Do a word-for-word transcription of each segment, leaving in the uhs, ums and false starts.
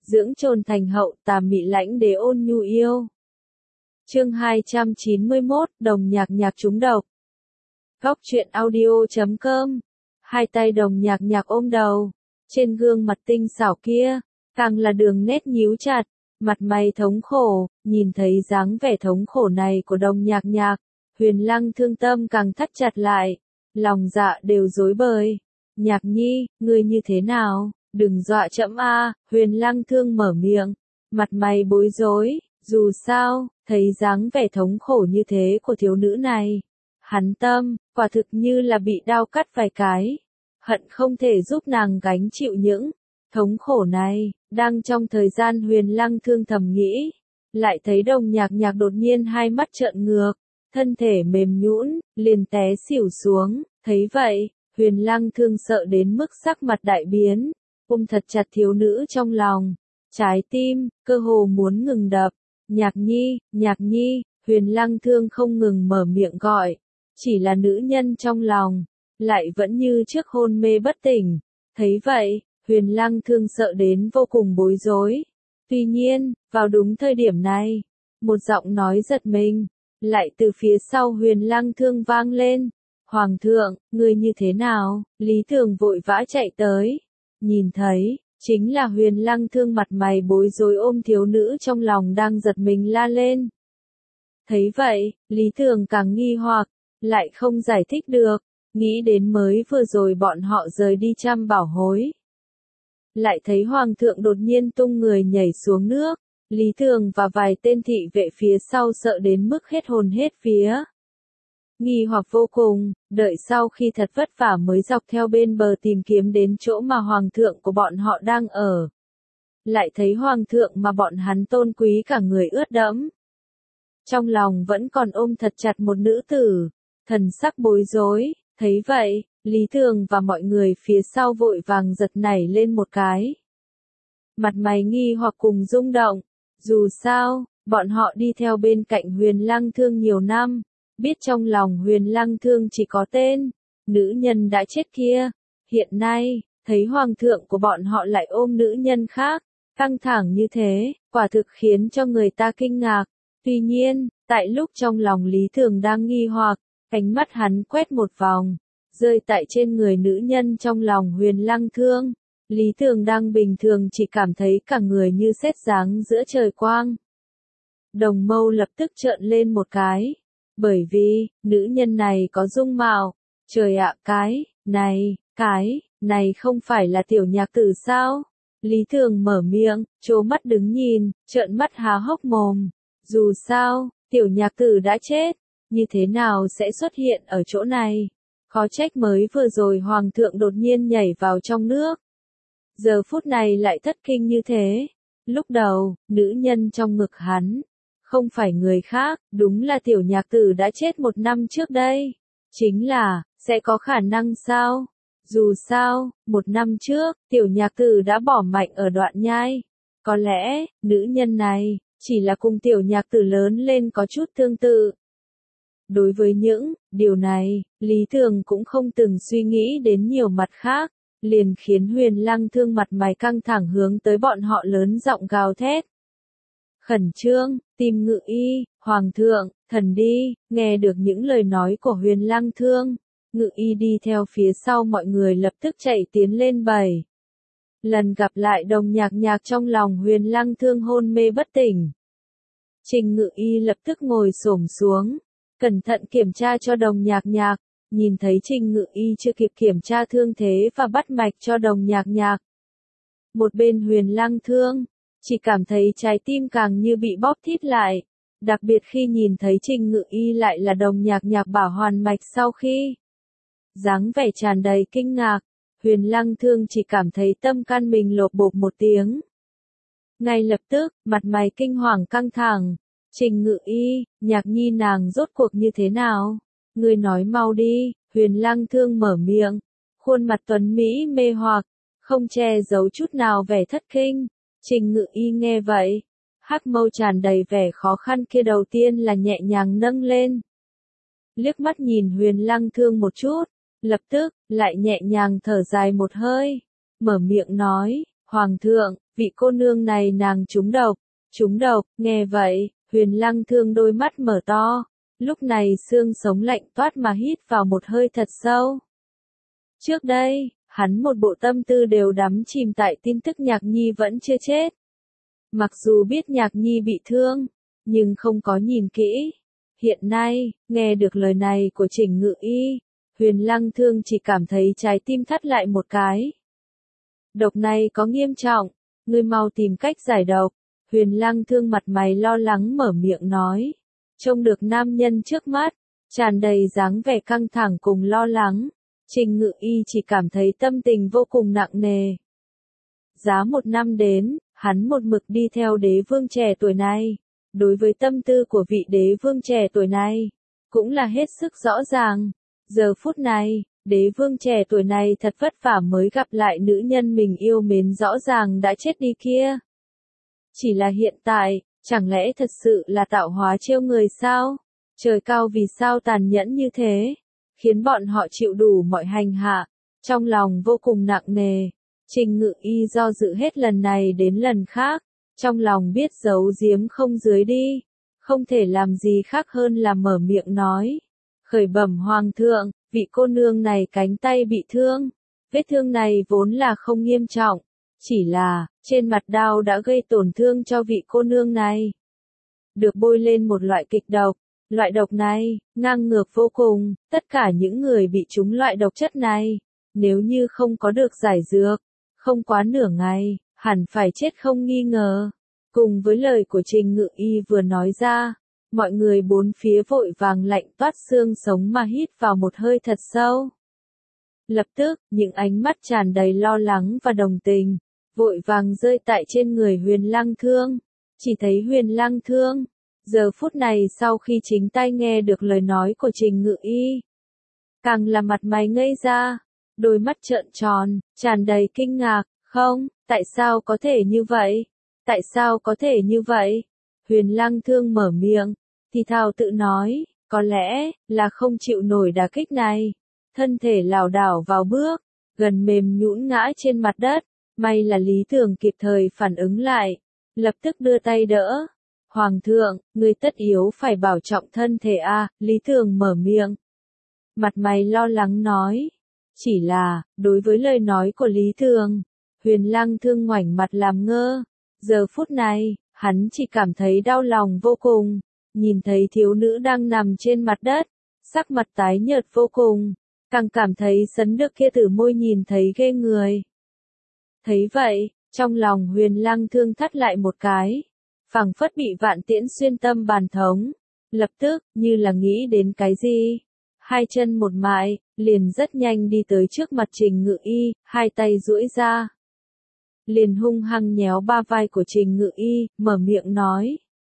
dưỡng trồn thành hậu tà mị lãnh đế ôn nhu yêu. Chương hai trăm chín mươi mốt, đồng nhạc nhạc trúng độc. Góc truyện audio chấm com. Hai tay đồng nhạc nhạc ôm đầu, trên gương mặt tinh xảo kia, càng là đường nét nhíu chặt, mặt mày thống khổ, nhìn thấy dáng vẻ thống khổ này của đồng nhạc nhạc, Huyền Lăng thương tâm càng thắt chặt lại, lòng dạ đều rối bời. Nhạc nhi, ngươi như thế nào, đừng dọa trẫm a. Huyền Lăng thương mở miệng, mặt mày bối rối, dù sao, thấy dáng vẻ thống khổ như thế của thiếu nữ này, hắn tâm, quả thực như là bị đao cắt vài cái, hận không thể giúp nàng gánh chịu những thống khổ này. Đang trong thời gian Huyền Lăng thương thầm nghĩ, lại thấy đồng nhạc nhạc đột nhiên hai mắt trợn ngược, thân thể mềm nhũn, liền té xỉu xuống. Thấy vậy, Huyền Lăng thương sợ đến mức sắc mặt đại biến, ôm thật chặt thiếu nữ trong lòng, trái tim cơ hồ muốn ngừng đập. Nhạc nhi, nhạc nhi, Huyền Lăng thương không ngừng mở miệng gọi, chỉ là nữ nhân trong lòng, lại vẫn như trước hôn mê bất tỉnh. Thấy vậy, Huyền Lăng thương sợ đến vô cùng bối rối. Tuy nhiên, vào đúng thời điểm này, một giọng nói giật mình, lại từ phía sau Huyền Lăng thương vang lên. Hoàng thượng, người như thế nào? Lý Thường vội vã chạy tới, nhìn thấy, chính là Huyền Lăng thương mặt mày bối rối ôm thiếu nữ trong lòng đang giật mình la lên. Thấy vậy, Lý Thường càng nghi hoặc, lại không giải thích được, nghĩ đến mới vừa rồi bọn họ rời đi chăm bảo hối. Lại thấy Hoàng thượng đột nhiên tung người nhảy xuống nước, Lý Thường và vài tên thị vệ phía sau sợ đến mức hết hồn hết vía. Nghi hoặc vô cùng, đợi sau khi thật vất vả mới dọc theo bên bờ tìm kiếm đến chỗ mà Hoàng thượng của bọn họ đang ở. Lại thấy Hoàng thượng mà bọn hắn tôn quý cả người ướt đẫm. Trong lòng vẫn còn ôm thật chặt một nữ tử, thần sắc bối rối. Thấy vậy, Lý Thường và mọi người phía sau vội vàng giật nảy lên một cái. Mặt mày nghi hoặc cùng rung động, dù sao, bọn họ đi theo bên cạnh Huyền Lăng thương nhiều năm, biết trong lòng Huyền Lăng thương chỉ có tên, nữ nhân đã chết kia. Hiện nay, thấy Hoàng thượng của bọn họ lại ôm nữ nhân khác, căng thẳng như thế, quả thực khiến cho người ta kinh ngạc. Tuy nhiên, tại lúc trong lòng Lý Thường đang nghi hoặc, ánh mắt hắn quét một vòng, rơi tại trên người nữ nhân trong lòng Huyền Lăng thương. Lý Thường đang bình thường chỉ cảm thấy cả người như sét giáng giữa trời quang. Đồng mâu lập tức trợn lên một cái, bởi vì, nữ nhân này có dung mạo, trời ạ, cái, này, cái, này không phải là tiểu nhạc tử sao? Lý Thường mở miệng, trố mắt đứng nhìn, trợn mắt há hốc mồm. Dù sao, tiểu nhạc tử đã chết, như thế nào sẽ xuất hiện ở chỗ này? Khó trách mới vừa rồi Hoàng thượng đột nhiên nhảy vào trong nước. Giờ phút này lại thất kinh như thế. Lúc đầu, nữ nhân trong ngực hắn, không phải người khác, đúng là tiểu nhạc tử đã chết một năm trước đây. Chính là, sẽ có khả năng sao? Dù sao, một năm trước, tiểu nhạc tử đã bỏ mạnh ở đoạn nhai. Có lẽ, nữ nhân này, chỉ là cùng tiểu nhạc tử lớn lên có chút tương tự. Đối với những điều này, Lý Thường cũng không từng suy nghĩ đến nhiều mặt khác, liền khiến Huyền Lăng thương mặt mày căng thẳng hướng tới bọn họ lớn giọng gào thét. Khẩn trương, tìm ngự y, Hoàng thượng, thần đi. Nghe được những lời nói của Huyền Lăng thương, ngự y đi theo phía sau mọi người lập tức chạy tiến lên bày. Lần gặp lại đồng nhạc nhạc trong lòng Huyền Lăng thương hôn mê bất tỉnh. Trình ngự y lập tức ngồi xổm xuống, cẩn thận kiểm tra cho đồng nhạc nhạc, nhìn thấy Trình ngự y chưa kịp kiểm tra thương thế và bắt mạch cho đồng nhạc nhạc. Một bên Huyền Lăng thương, chỉ cảm thấy trái tim càng như bị bóp thít lại, đặc biệt khi nhìn thấy Trình ngự y lại là đồng nhạc nhạc bảo hoàn mạch sau khi. Dáng vẻ tràn đầy kinh ngạc, Huyền Lăng thương chỉ cảm thấy tâm can mình lộp bộp một tiếng. Ngay lập tức, mặt mày kinh hoàng căng thẳng. Trình ngự y, nhạc nhi nàng rốt cuộc như thế nào? Ngươi nói mau đi. Huyền Lăng thương mở miệng, khuôn mặt tuấn Mỹ mê hoặc, không che giấu chút nào vẻ thất kinh. Trình ngự y nghe vậy, hắc mâu tràn đầy vẻ khó khăn kia đầu tiên là nhẹ nhàng nâng lên. Liếc mắt nhìn Huyền Lăng thương một chút, lập tức, lại nhẹ nhàng thở dài một hơi, mở miệng nói, Hoàng thượng, vị cô nương này nàng trúng độc, trúng độc, nghe vậy, Huyền Lăng Thương đôi mắt mở to, lúc này xương sống lạnh toát mà hít vào một hơi thật sâu. Trước đây, hắn một bộ tâm tư đều đắm chìm tại tin tức Nhạc Nhi vẫn chưa chết. Mặc dù biết Nhạc Nhi bị thương, nhưng không có nhìn kỹ. Hiện nay, nghe được lời này của Trình Ngự Y, Huyền Lăng Thương chỉ cảm thấy trái tim thắt lại một cái. Độc này có nghiêm trọng, ngươi mau tìm cách giải độc. Huyền Lăng Thương mặt mày lo lắng mở miệng nói. Trông được nam nhân trước mắt, tràn đầy dáng vẻ căng thẳng cùng lo lắng. Trình Ngự Y chỉ cảm thấy tâm tình vô cùng nặng nề. Giá một năm đến, hắn một mực đi theo đế vương trẻ tuổi này. Đối với tâm tư của vị đế vương trẻ tuổi này, cũng là hết sức rõ ràng. Giờ phút này, đế vương trẻ tuổi này thật vất vả mới gặp lại nữ nhân mình yêu mến rõ ràng đã chết đi kia. Chỉ là hiện tại, chẳng lẽ thật sự là tạo hóa trêu người sao? Trời cao vì sao tàn nhẫn như thế? Khiến bọn họ chịu đủ mọi hành hạ, trong lòng vô cùng nặng nề. Trình Ngự Y do dự hết lần này đến lần khác, trong lòng biết giấu giếm không dưới đi, không thể làm gì khác hơn là mở miệng nói. Khởi bẩm hoàng thượng, vị cô nương này cánh tay bị thương, vết thương này vốn là không nghiêm trọng, chỉ là, trên mặt đao đã gây tổn thương cho vị cô nương này. Được bôi lên một loại kịch độc, loại độc này, ngang ngược vô cùng, tất cả những người bị trúng loại độc chất này, nếu như không có được giải dược, không quá nửa ngày, hẳn phải chết không nghi ngờ. Cùng với lời của Trình Ngự Y vừa nói ra, mọi người bốn phía vội vàng lạnh toát xương sống mà hít vào một hơi thật sâu. Lập tức, những ánh mắt tràn đầy lo lắng và đồng tình, vội vàng rơi tại trên người Huyền Lăng Thương. Chỉ thấy Huyền Lăng Thương, giờ phút này sau khi chính tai nghe được lời nói của Trình Ngự Y, càng là mặt mày ngây ra, đôi mắt trợn tròn, tràn đầy kinh ngạc, không, tại sao có thể như vậy? Tại sao có thể như vậy? Huyền Lăng Thương mở miệng, thì thào tự nói, có lẽ là không chịu nổi đả kích này, thân thể lảo đảo vào bước, gần mềm nhũn ngã trên mặt đất, may là Lý Tường kịp thời phản ứng lại, lập tức đưa tay đỡ. Hoàng thượng, người tất yếu phải bảo trọng thân thể a, à, Lý Tường mở miệng. Mặt mày lo lắng nói, chỉ là, đối với lời nói của Lý Tường, Huyền Lăng Thương ngoảnh mặt làm ngơ. Giờ phút này, hắn chỉ cảm thấy đau lòng vô cùng, nhìn thấy thiếu nữ đang nằm trên mặt đất, sắc mặt tái nhợt vô cùng, càng cảm thấy sấn được kia từ môi nhìn thấy ghê người. Thấy vậy, trong lòng Huyền Lăng Thương thắt lại một cái, phảng phất bị vạn tiễn xuyên tâm bàn thống, lập tức, như là nghĩ đến cái gì. Hai chân một mại, liền rất nhanh đi tới trước mặt Trình Ngự Y, hai tay duỗi ra. Liền hung hăng nhéo ba vai của Trình Ngự Y, mở miệng nói.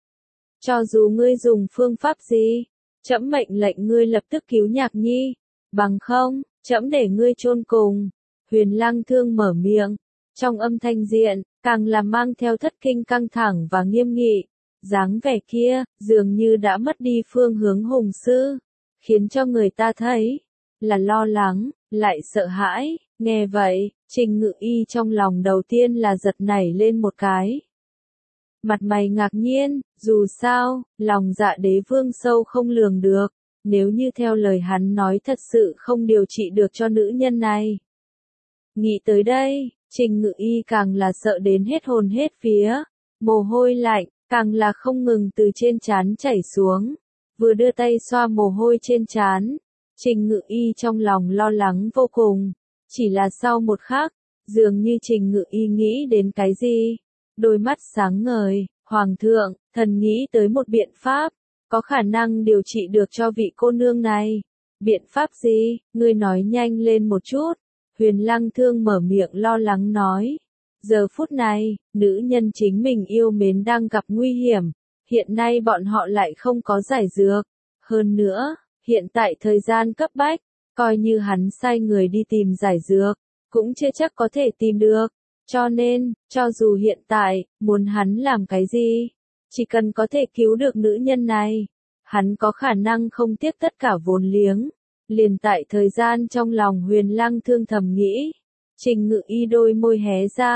Cho dù ngươi dùng phương pháp gì, trẫm mệnh lệnh ngươi lập tức cứu Nhạc Nhi, bằng không, trẫm để ngươi chôn cùng. Huyền Lăng Thương mở miệng, trong âm thanh diện, càng là mang theo thất kinh căng thẳng và nghiêm nghị, dáng vẻ kia, dường như đã mất đi phương hướng hùng sư, khiến cho người ta thấy, là lo lắng, lại sợ hãi. Nghe vậy, Trình Ngự Y trong lòng đầu tiên là giật nảy lên một cái. Mặt mày ngạc nhiên, dù sao, lòng dạ đế vương sâu không lường được, nếu như theo lời hắn nói thật sự không điều trị được cho nữ nhân này. Nghĩ tới đây, Trình Ngự Y càng là sợ đến hết hồn hết vía, mồ hôi lạnh, càng là không ngừng từ trên trán chảy xuống, vừa đưa tay xoa mồ hôi trên trán, Trình Ngự Y trong lòng lo lắng vô cùng. Chỉ là sau một khắc, dường như Trình Ngự Y nghĩ đến cái gì, đôi mắt sáng ngời, Hoàng thượng, thần nghĩ tới một biện pháp, có khả năng điều trị được cho vị cô nương này. Biện pháp gì, ngươi nói nhanh lên một chút. Huyền Lăng Thương mở miệng lo lắng nói. Giờ phút này, nữ nhân chính mình yêu mến đang gặp nguy hiểm, hiện nay bọn họ lại không có giải dược. Hơn nữa, hiện tại thời gian cấp bách, coi như hắn sai người đi tìm giải dược, cũng chưa chắc có thể tìm được. Cho nên, cho dù hiện tại, muốn hắn làm cái gì, chỉ cần có thể cứu được nữ nhân này, hắn có khả năng không tiếc tất cả vốn liếng. Liền tại thời gian trong lòng Huyền Lăng Thương thầm nghĩ, Trình Ngự Y đôi môi hé ra,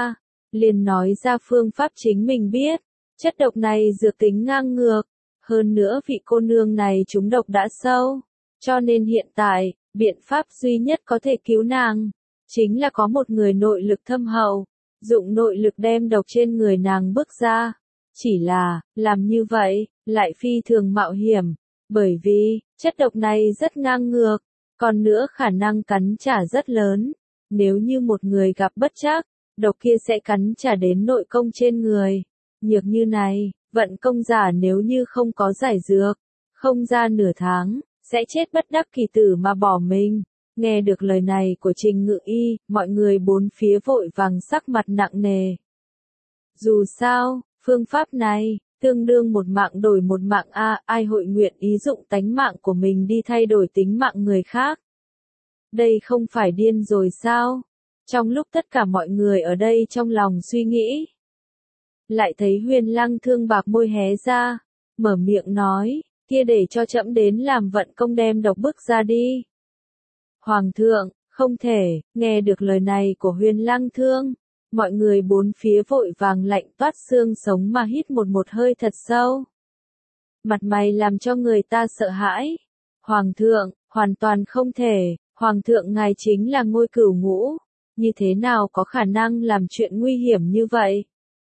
liền nói ra phương pháp chính mình biết. Chất độc này dược tính ngang ngược, hơn nữa vị cô nương này trúng độc đã sâu, cho nên hiện tại, biện pháp duy nhất có thể cứu nàng, chính là có một người nội lực thâm hậu, dụng nội lực đem độc trên người nàng bước ra. Chỉ là, làm như vậy, lại phi thường mạo hiểm, bởi vì, chất độc này rất ngang ngược, còn nữa khả năng cắn trả rất lớn. Nếu như một người gặp bất trắc, độc kia sẽ cắn trả đến nội công trên người. Nhược như này, vận công giả nếu như không có giải dược, không ra nửa tháng, sẽ chết bất đắc kỳ tử mà bỏ mình. Nghe được lời này của Trình Ngự Y, mọi người bốn phía vội vàng sắc mặt nặng nề. Dù sao, phương pháp này, tương đương một mạng đổi một mạng a, ai hội nguyện ý dụng tánh mạng của mình đi thay đổi tính mạng người khác. Đây không phải điên rồi sao? Trong lúc tất cả mọi người ở đây trong lòng suy nghĩ, lại thấy Huyền Lăng Thương bạc môi hé ra, mở miệng nói, kia để cho trẫm đến làm vận công đem độc bức ra đi. Hoàng thượng, không thể, nghe được lời này của Huyền Lăng Thương, mọi người bốn phía vội vàng lạnh toát xương sống mà hít một một hơi thật sâu. Mặt mày làm cho người ta sợ hãi. Hoàng thượng, hoàn toàn không thể, Hoàng thượng ngài chính là ngôi cửu ngũ, như thế nào có khả năng làm chuyện nguy hiểm như vậy?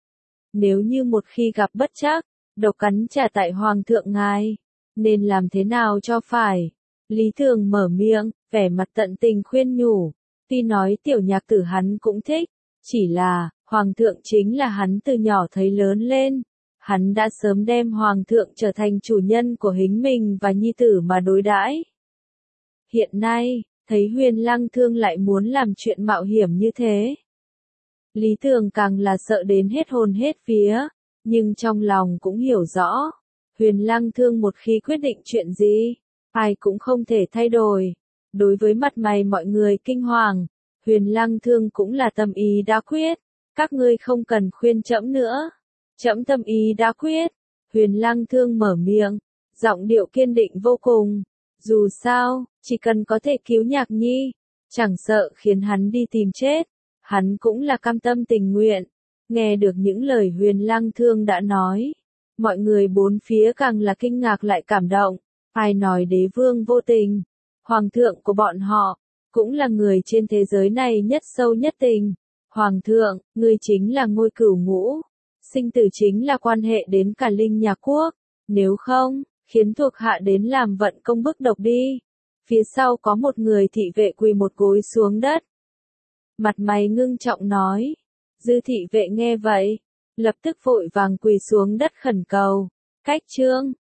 Nếu như một khi gặp bất trắc, độc cắn trả tại Hoàng thượng ngài, nên làm thế nào cho phải? Lý Thường mở miệng, vẻ mặt tận tình khuyên nhủ, tuy nói tiểu nhạc tử hắn cũng thích, chỉ là, Hoàng thượng chính là hắn từ nhỏ thấy lớn lên, hắn đã sớm đem Hoàng thượng trở thành chủ nhân của hính mình và nhi tử mà đối đãi. Hiện nay, thấy Huyền Lăng Thương lại muốn làm chuyện mạo hiểm như thế. Lý Thường càng là sợ đến hết hồn hết vía, nhưng trong lòng cũng hiểu rõ, Huyền Lăng Thương một khi quyết định chuyện gì, ai cũng không thể thay đổi. Đối với mặt mày mọi người kinh hoàng, Huyền Lăng Thương cũng là tâm ý đã quyết, các ngươi không cần khuyên trẫm nữa, trẫm tâm ý đã quyết. Huyền Lăng Thương mở miệng, giọng điệu kiên định vô cùng, dù sao, chỉ cần có thể cứu Nhạc Nhi, chẳng sợ khiến hắn đi tìm chết, hắn cũng là cam tâm tình nguyện. Nghe được những lời Huyền Lăng Thương đã nói, mọi người bốn phía càng là kinh ngạc lại cảm động. Ai nói đế vương vô tình, Hoàng thượng của bọn họ, cũng là người trên thế giới này nhất sâu nhất tình. Hoàng thượng, ngươi chính là ngôi cửu ngũ, sinh tử chính là quan hệ đến cả Linh Nhạc Quốc, nếu không, khiến thuộc hạ đến làm vận công bức độc đi. Phía sau có một người thị vệ quỳ một gối xuống đất. Mặt mày ngưng trọng nói, dư thị vệ nghe vậy, lập tức vội vàng quỳ xuống đất khẩn cầu, cách trương,